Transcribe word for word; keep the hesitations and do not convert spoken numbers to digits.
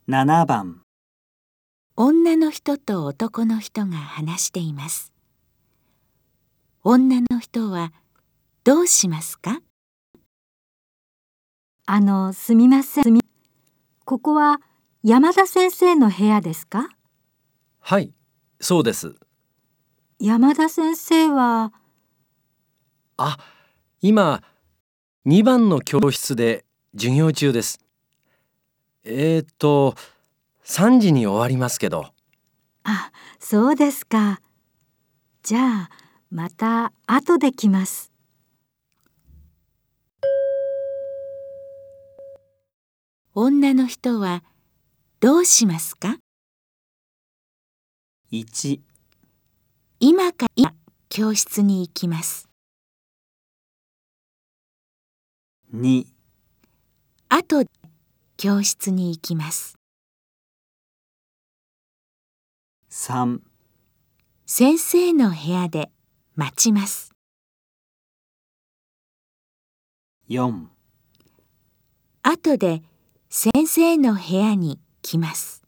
ななばん。 女の人と男の人が話しています。女の人はどうしますか？ あの、すみません。ここは山田先生の部屋ですか？ はい、そうです。 山田先生は、 あ、今、にばんの教室で授業中です。えーっと、さんじに終わりますけど。 あ、そうですか。じゃあ、また後で来ます。 女の人はどうしますか？ いち、 今から教室に行きます。 に、 後で教室に行きます。 さん、 先生の部屋で待ちます。 よん。 後で先生の部屋に来ます。